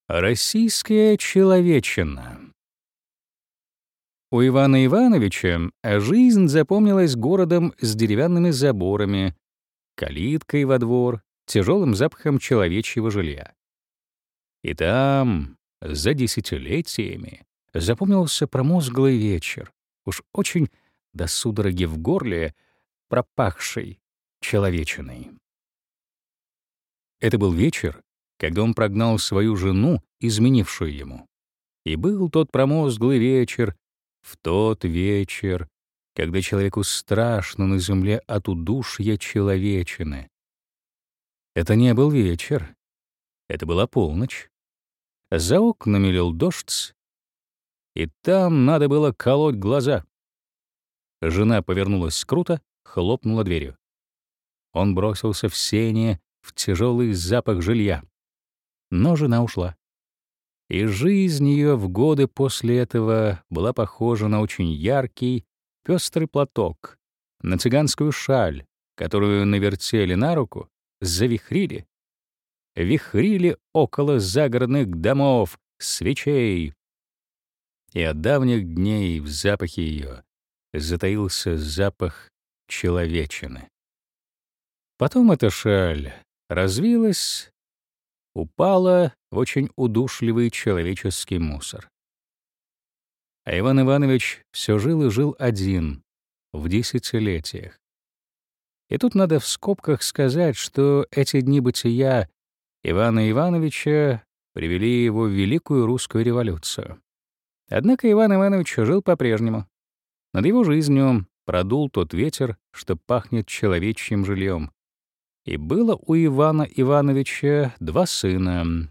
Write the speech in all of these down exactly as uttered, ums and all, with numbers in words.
Российская человечина. У Ивана Ивановича жизнь запомнилась городом с деревянными заборами, калиткой во двор, тяжелым запахом человечьего жилья. И там, за десятилетиями, запомнился промозглый вечер, уж очень до судороги в горле пропахший человечиной. Это был вечер, когда он прогнал свою жену, изменившую ему. И был тот промозглый вечер, в тот вечер, когда человеку страшно на земле от удушья человечины. Это не был вечер, это была полночь. За окнами лил дождь, и там надо было колоть глаза. Жена повернулась круто, хлопнула дверью. Он бросился в сени, в тяжелый запах жилья. Но жена ушла. И жизнь ее в годы после этого была похожа на очень яркий, пестрый платок, на цыганскую шаль, которую навертели на руку, завихрили, вихрили около загородных домов, свечей. И от давних дней в запахе ее затаился запах человечины. Потом эта шаль развилась, упала в очень удушливый человеческий мусор. А Иван Иванович все жил и жил один, в десятилетиях. И тут надо в скобках сказать, что эти дни бытия Ивана Ивановича привели его в Великую Русскую революцию. Однако Иван Иванович жил по-прежнему. Над его жизнью продул тот ветер, что пахнет человечьим жильем. И было у Ивана Ивановича два сына.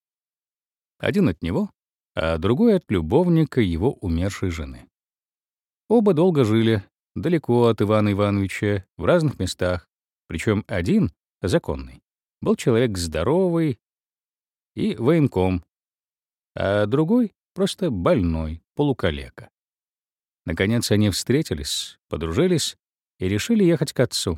Один от него, а другой от любовника его умершей жены. Оба долго жили, далеко от Ивана Ивановича, в разных местах. Причем один, законный, был человек здоровый и военком, а другой — просто больной, полукалека. Наконец они встретились, подружились и решили ехать к отцу.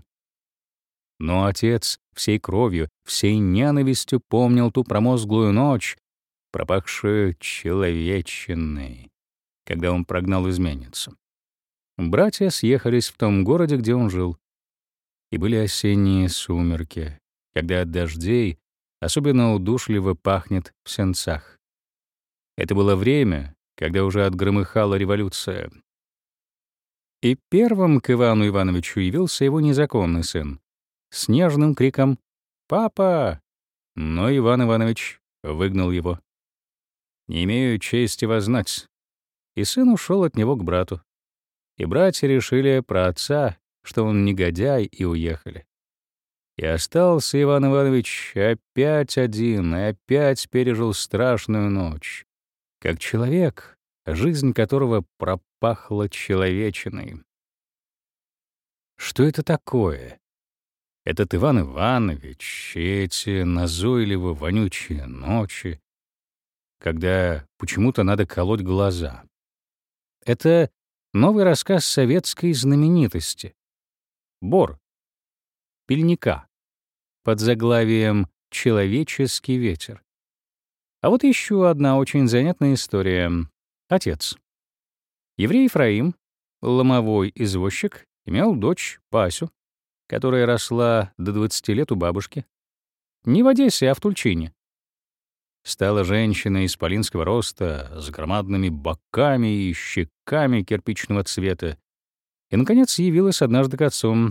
Но отец всей кровью, всей ненавистью помнил ту промозглую ночь, пропахшую человечиной, когда он прогнал изменницу. Братья съехались в том городе, где он жил. И были осенние сумерки, когда от дождей особенно удушливо пахнет в сенцах. Это было время, когда уже отгромыхала революция. И первым к Ивану Ивановичу явился его незаконный сын с нежным криком «Папа!». Но Иван Иванович выгнал его. «Не имею чести вас знать». И сын ушел от него к брату. И братья решили про отца, что он негодяй, и уехали. И остался Иван Иванович опять один, и опять пережил страшную ночь, как человек, жизнь которого пропахла человечиной. Что это такое? Этот Иван Иванович, эти назойливо вонючие ночи, когда почему-то надо колоть глаза. Это новый рассказ советской знаменитости. Бор. Пельника. Под заглавием «Человеческий ветер». А вот еще одна очень занятная история. Отец. Еврей Ефраим, ломовой извозчик, имел дочь Пасю, которая росла до двадцати лет у бабушки. Не в Одессе, а в Тульчине. Стала женщина исполинского роста, с громадными боками и щеками кирпичного цвета, и, наконец, явилась однажды к отцу.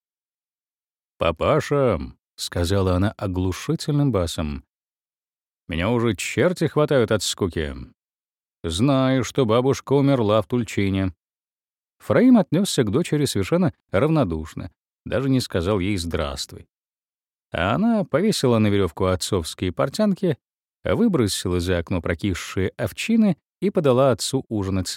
«Папаша», — сказала она оглушительным басом, — «меня уже черти хватают от скуки. Знаю, что бабушка умерла в Тульчине». Фраим отнесся к дочери совершенно равнодушно, даже не сказал ей «здравствуй». А она повесила на веревку отцовские портянки, выбросила за окно прокисшие овчины и подала отцу ужинать.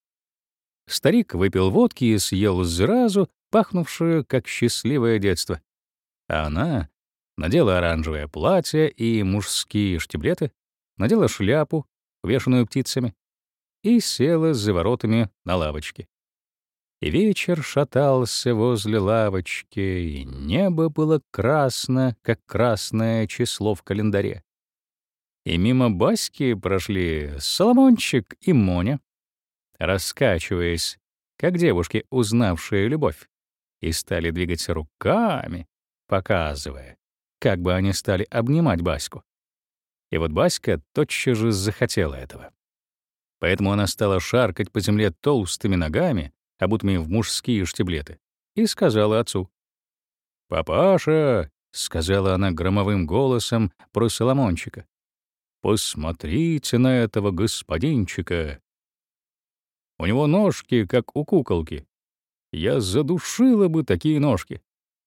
Старик выпил водки и съел сразу, пахнувшую, как счастливое детство. А она надела оранжевое платье и мужские штиблеты, надела шляпу, увешанную птицами, и села за воротами на лавочке. И вечер шатался возле лавочки, и небо было красно, как красное число в календаре. И мимо Баськи прошли Соломончик и Моня, раскачиваясь, как девушки, узнавшие любовь, и стали двигать руками, показывая, как бы они стали обнимать Баську. И вот Баська тотчас же захотела этого. Поэтому она стала шаркать по земле толстыми ногами, обутыми в мужские штиблеты, и сказала отцу: «Папаша», — сказала она громовым голосом про Соломончика, «посмотрите на этого господинчика. У него ножки, как у куколки. Я задушила бы такие ножки».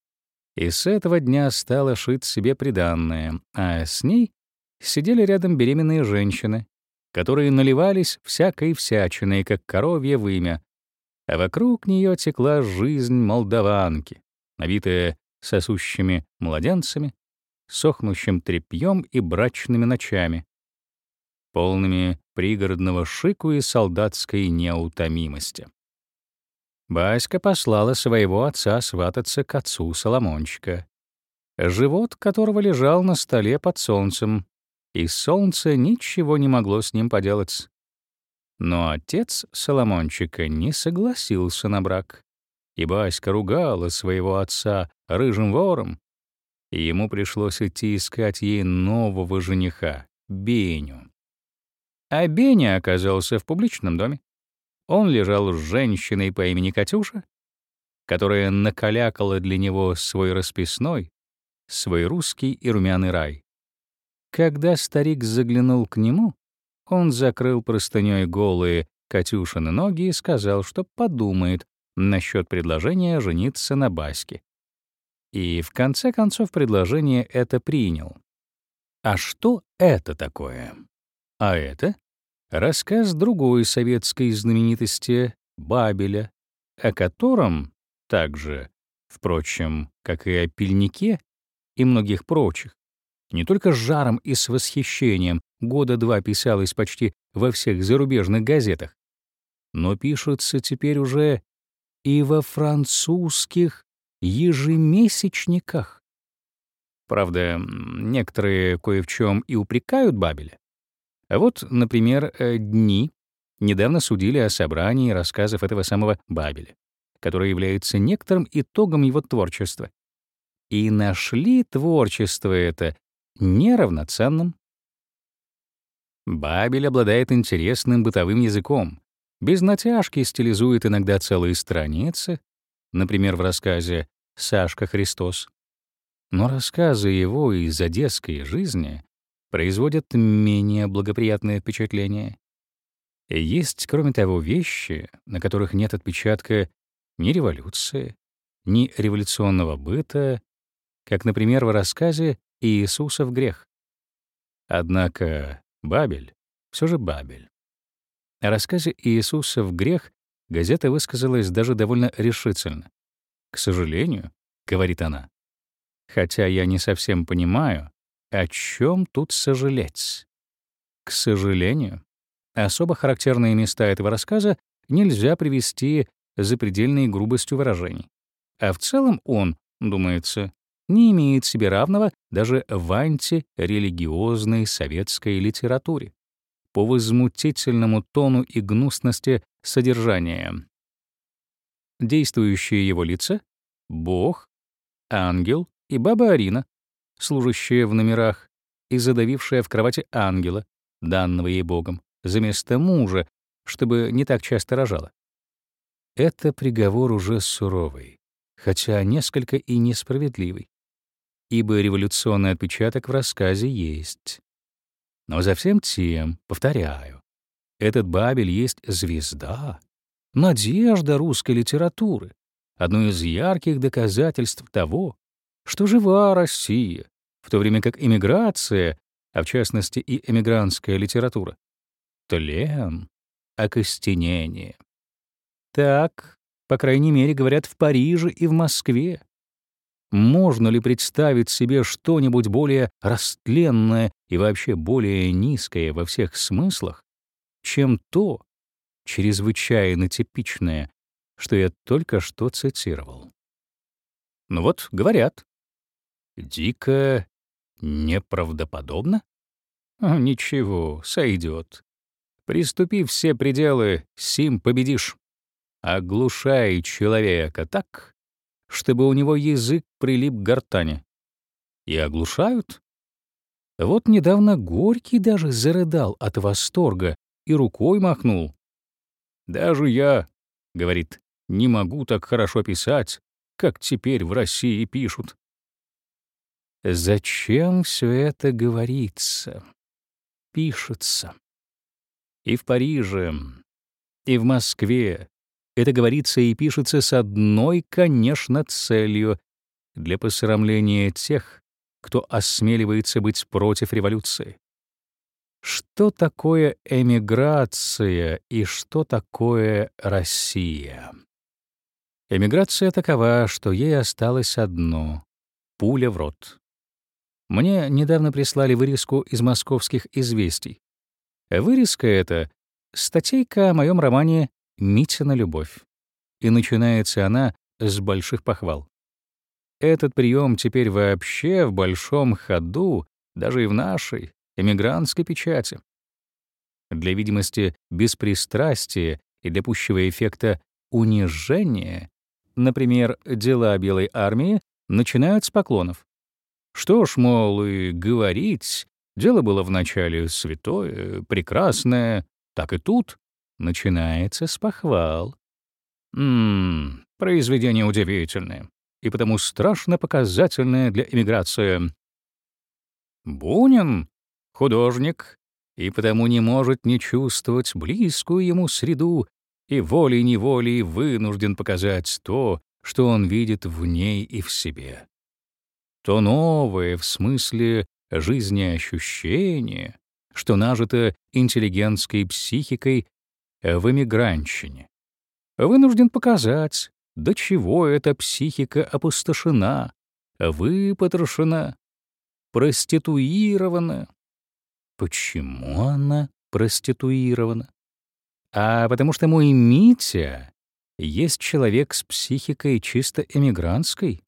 И с этого дня стала шить себе приданное, а с ней сидели рядом беременные женщины, которые наливались всякой всячиной, как коровье вымя, а вокруг нее текла жизнь молдаванки, набитая сосущими младенцами, сохнущим тряпьем и брачными ночами, полными пригородного шику и солдатской неутомимости. Баська послала своего отца свататься к отцу Соломончика, живот которого лежал на столе под солнцем, и солнце ничего не могло с ним поделать. Но отец Соломончика не согласился на брак, и Баська ругала своего отца рыжим вором, и ему пришлось идти искать ей нового жениха, Беню. А Беня оказался в публичном доме. Он лежал с женщиной по имени Катюша, которая накалякала для него свой расписной, свой русский и румяный рай. Когда старик заглянул к нему, он закрыл простынёй голые Катюшины ноги и сказал, что подумает насчет предложения жениться на Баське. И в конце концов предложение это принял. А что это такое? А это рассказ другой советской знаменитости Бабеля, о котором также, впрочем, как и о Пельнике и многих прочих, не только с жаром и с восхищением года два писалось почти во всех зарубежных газетах, но пишется теперь уже и во французских ежемесячниках. Правда, некоторые кое в чем и упрекают Бабеля. А вот, например, «Дни» недавно судили о собрании рассказов этого самого Бабеля, который является некоторым итогом его творчества. И нашли творчество это неравноценным. Бабель обладает интересным бытовым языком, без натяжки стилизует иногда целые страницы, например, в рассказе «Сашка Христос». Но рассказы его из одесской жизни производят менее благоприятное впечатление. И есть, кроме того, вещи, на которых нет отпечатка ни революции, ни революционного быта, как, например, в рассказе «Иисусов грех». Однако Бабель все же Бабель. О рассказе «Иисусов грех» газета высказалась даже довольно решительно. «К сожалению», — говорит она, «хотя я не совсем понимаю, о чем тут сожалеть. К сожалению, особо характерные места этого рассказа нельзя привести запредельной грубостью выражений. А в целом он, думается, не имеет себе равного даже в антирелигиозной советской литературе по возмутительному тону и гнусности содержания. Действующие его лица — Бог, ангел и баба Арина, служащая в номерах и задавившая в кровати ангела, данного ей Богом, за место мужа, чтобы не так часто рожала. Это приговор уже суровый, хотя несколько и несправедливый, ибо революционный отпечаток в рассказе есть. Но за всем тем, повторяю, этот Бабель есть звезда, надежда русской литературы, одно из ярких доказательств того, что жива Россия, в то время как эмиграция, а в частности и эмигрантская литература, тлен, окостенение. Так, по крайней мере, говорят в Париже и в Москве. Можно ли представить себе что-нибудь более растленное и вообще более низкое во всех смыслах, чем то, чрезвычайно типичное, что я только что цитировал? Ну вот, говорят. Дико неправдоподобно? А, ничего, сойдет. Приступи все пределы, сим победишь. Оглушай человека так, чтобы у него язык прилип к гортани. И оглушают. Вот недавно Горький даже зарыдал от восторга и рукой махнул. «Даже я, — говорит, — не могу так хорошо писать, как теперь в России пишут». Зачем все это говорится, пишется? И в Париже, и в Москве это говорится и пишется с одной, конечно, целью — для посрамления тех, кто осмеливается быть против революции. Что такое эмиграция и что такое Россия? Эмиграция такова, что ей осталось одно — пуля в рот. Мне недавно прислали вырезку из московских известий. Вырезка эта — статейка о моем романе «Митина любовь». И начинается она с больших похвал. Этот прием теперь вообще в большом ходу, даже и в нашей эмигрантской печати. Для видимости беспристрастия и для пущего эффекта унижения, например, дела Белой армии начинают с поклонов. Что ж, мол, и говорить, дело было вначале святое, прекрасное, так и тут начинается с похвал. Ммм, произведение удивительное и потому страшно показательное для эмиграции. Бунин — художник, и потому не может не чувствовать близкую ему среду и волей-неволей вынужден показать то, что он видит в ней и в себе. То новое в смысле жизнеощущения, что нажито интеллигентской психикой в эмигрантщине. Вынужден показать, до чего эта психика опустошена, выпотрошена, проституирована. Почему она проституирована? А потому что мой Митя есть человек с психикой чисто эмигрантской.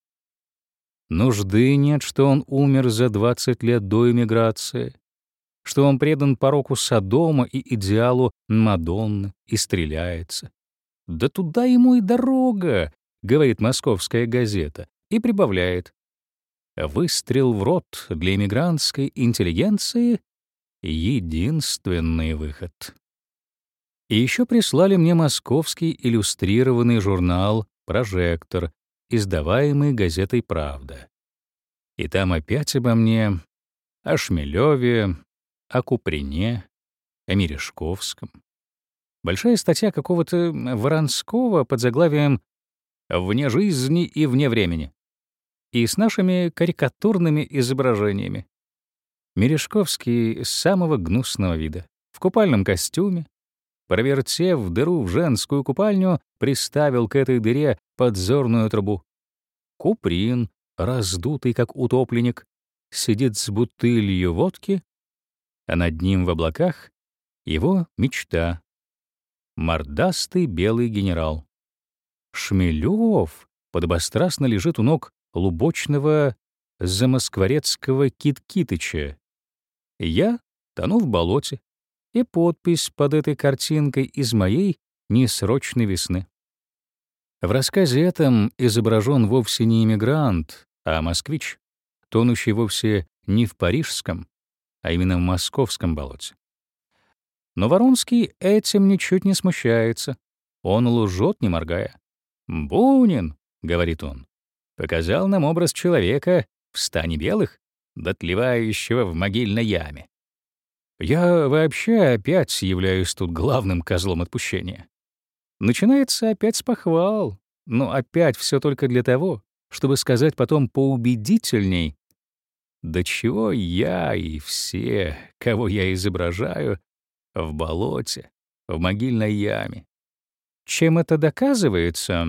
Нужды нет, что он умер за двадцать лет до эмиграции, что он предан пороку Содома и идеалу Мадонны и стреляется. «Да туда ему и дорога», — говорит московская газета, и прибавляет. Выстрел в рот для эмигрантской интеллигенции — единственный выход. И еще прислали мне московский иллюстрированный журнал «Прожектор», издаваемый газетой «Правда». И там опять обо мне, о Шмелеве, о Куприне, о Мережковском. Большая статья какого-то Воронского под заглавием «Вне жизни и вне времени» и с нашими карикатурными изображениями. Мережковский самого гнусного вида, в купальном костюме, провертев дыру в женскую купальню, приставил к этой дыре подзорную трубу. Куприн, раздутый как утопленник, сидит с бутылью водки, а над ним в облаках его мечта — мордастый белый генерал. Шмелев подобострастно лежит у ног лубочного замоскворецкого Кит-Китыча. Я тону в болоте, и подпись под этой картинкой из моей несрочной весны. В рассказе этом изображен вовсе не иммигрант, а москвич, тонущий вовсе не в парижском, а именно в московском болоте. Но Воронский этим ничуть не смущается. Он лжет, не моргая. «Бунин», — говорит он, — «показал нам образ человека в стане белых, дотлевающего в могильной яме. Я вообще опять являюсь тут главным козлом отпущения. Начинается опять с похвал, но опять все только для того, чтобы сказать потом поубедительней, до чего я и все, кого я изображаю, в болоте, в могильной яме. Чем это доказывается?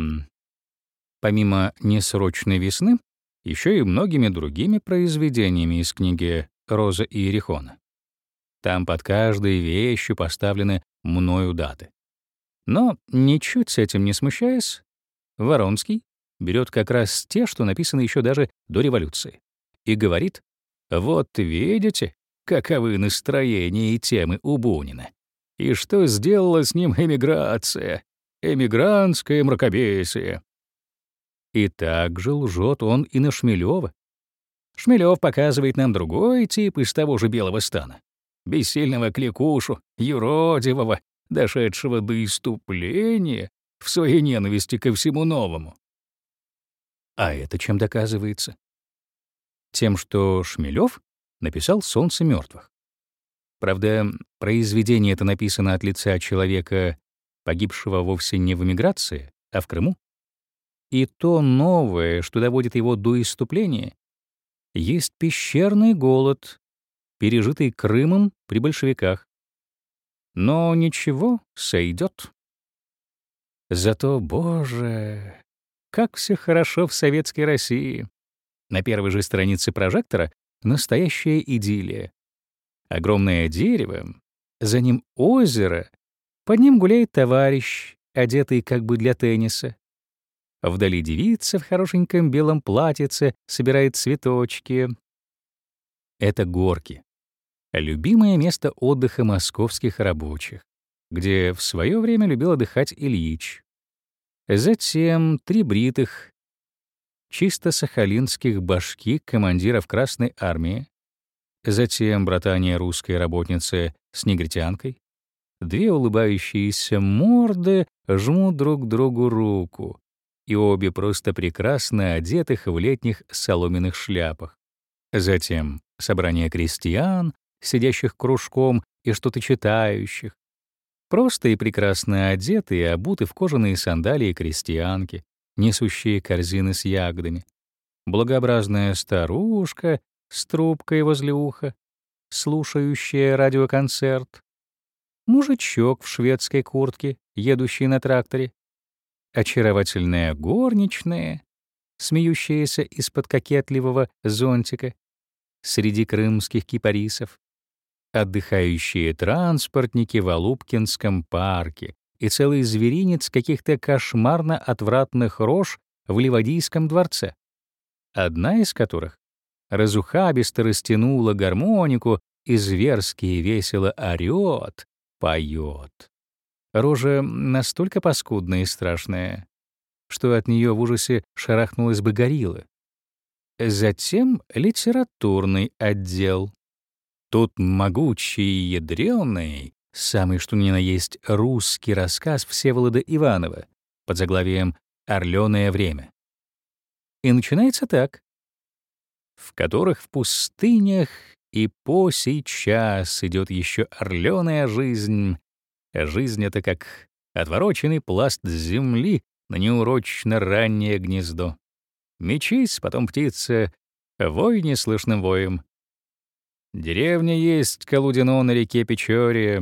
Помимо «Несрочной весны», еще и многими другими произведениями из книги «Роза и Иерихона». Там под каждой вещью поставлены мною даты. Но, ничуть с этим не смущаясь, Воронский берет как раз те, что написаны еще даже до революции, и говорит: «Вот видите, каковы настроения и темы у Бунина, и что сделала с ним эмиграция, эмигрантское мракобесие. И также лжет он и на Шмелева. Шмелев показывает нам другой тип из того же белого стана. Бессильного кликушу, юродивого, дошедшего до исступления в своей ненависти ко всему новому. А это чем доказывается? Тем, что Шмелев написал «Солнце мертвых». Правда, произведение это написано от лица человека, погибшего вовсе не в эмиграции, а в Крыму. И то новое, что доводит его до исступления, есть пещерный голод, пережитый Крымом при большевиках. Но ничего, сойдет. Зато, Боже, как все хорошо в советской России. На первой же странице прожектора настоящая идиллия. Огромное дерево, за ним озеро, под ним гуляет товарищ, одетый как бы для тенниса. Вдали девица в хорошеньком белом платьице собирает цветочки. Это горки. Любимое место отдыха московских рабочих, где в свое время любил отдыхать Ильич. Затем три бритых, чисто сахалинских башки командиров Красной армии. Затем братание русской работницы с негритянкой. Две улыбающиеся морды жмут друг другу руку, и обе просто прекрасно одетых в летних соломенных шляпах. Затем собрание крестьян, сидящих кружком и что-то читающих. Просто и прекрасно одетые и обуты в кожаные сандалии крестьянки, несущие корзины с ягодами. Благообразная старушка с трубкой возле уха, слушающая радиоконцерт. Мужичок в шведской куртке, едущий на тракторе. Очаровательная горничная, смеющаяся из-под кокетливого зонтика среди крымских кипарисов. Отдыхающие транспортники в Алупкинском парке и целый зверинец каких-то кошмарно отвратных рож в Ливадийском дворце, одна из которых разухабисто растянула гармонику и зверски и весело орёт, поёт. Рожа настолько паскудная и страшная, что от неё в ужасе шарахнулась бы горилла. Затем литературный отдел. Тут могучий и ядрёный, самый что ни на есть русский рассказ Всеволода Иванова под заглавием «Орлёное время». И начинается так: в которых в пустынях и по сей час идёт ещё орлёная жизнь. Жизнь — это как отвороченный пласт земли на неурочно раннее гнездо. Мечись, потом птица, вой неслышным воем. Деревня есть Колудино на реке Печоре.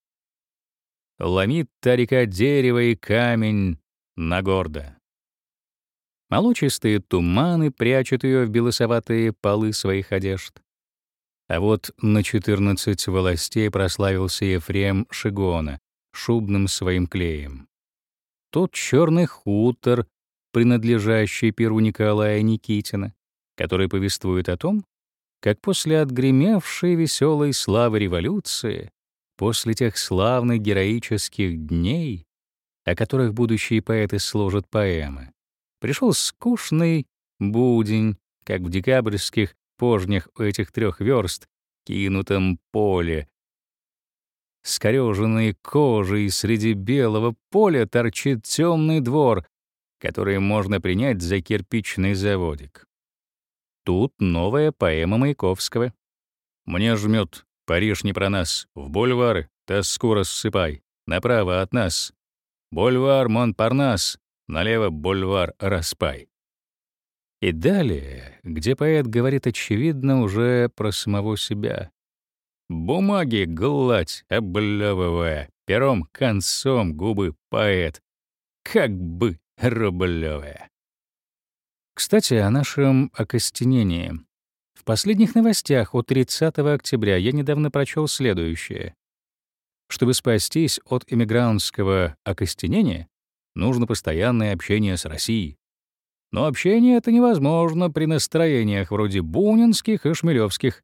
Ломит та река дерево и камень на гордо. Молочистые туманы прячут ее в белесоватые полы своих одежд. А вот на четырнадцать властей прославился Ефрем Шигона шубным своим клеем. Тот черный хутор, принадлежащий перу Николая Никитина, который повествует о том, как после отгремевшей веселой славы революции, после тех славных героических дней, о которых будущие поэты сложат поэмы, пришел скучный будень, как в декабрьских пожнях у этих трех верст, кинутом поле. Скорёженной кожей среди белого поля торчит темный двор, который можно принять за кирпичный заводик. Тут новая поэма Маяковского. «Мне жмет, Париж не про нас, в бульвары тоску рассыпай, направо от нас. Бульвар Монпарнас, налево бульвар Распай». И далее, где поэт говорит очевидно уже про самого себя. Бумаги гладь, облёвывая, пером концом губы поэт, как бы рублёвая. Кстати, о нашем окостенении. В последних новостях от тридцатого октября я недавно прочел следующее. Чтобы спастись от эмигрантского окостенения, нужно постоянное общение с Россией. Но общение это невозможно при настроениях вроде бунинских и шмелевских,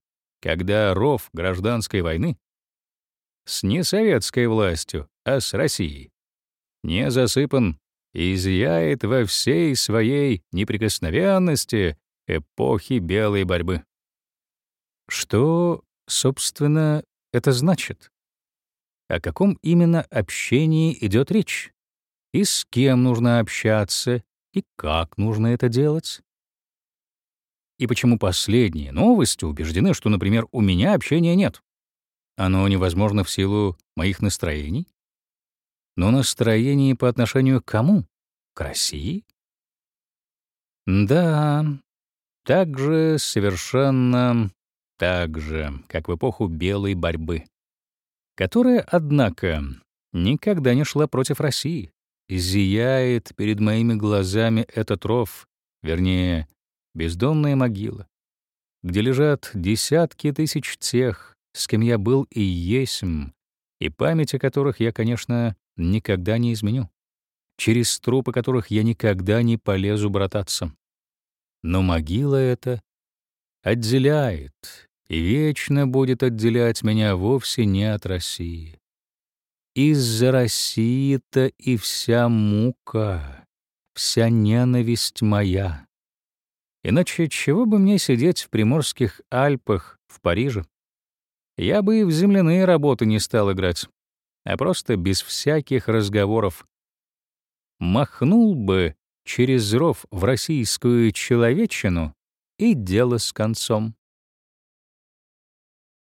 когда ров гражданской войны с не советской властью, а с Россией не засыпан и зияет во всей своей неприкосновенности эпохи белой борьбы. Что, собственно, это значит? О каком именно общении идет речь? И с кем нужно общаться, и как нужно это делать? И почему последние новости убеждены, что, например, у меня общения нет? Оно невозможно в силу моих настроений? Но настроение по отношению к кому? К России? Да, так же совершенно так же, как в эпоху белой борьбы, которая, однако, никогда не шла против России. Зияет перед моими глазами этот ров, вернее, бездонная могила, где лежат десятки тысяч тех, с кем я был и есмь, и память о которых я, конечно, никогда не изменю, через трупы которых я никогда не полезу брататься. Но могила эта отделяет и вечно будет отделять меня вовсе не от России. Из-за России-то и вся мука, вся ненависть моя. Иначе чего бы мне сидеть в Приморских Альпах, в Париже? Я бы и в земляные работы не стал играть, а просто без всяких разговоров махнул бы через ров в российскую человечину, и дело с концом.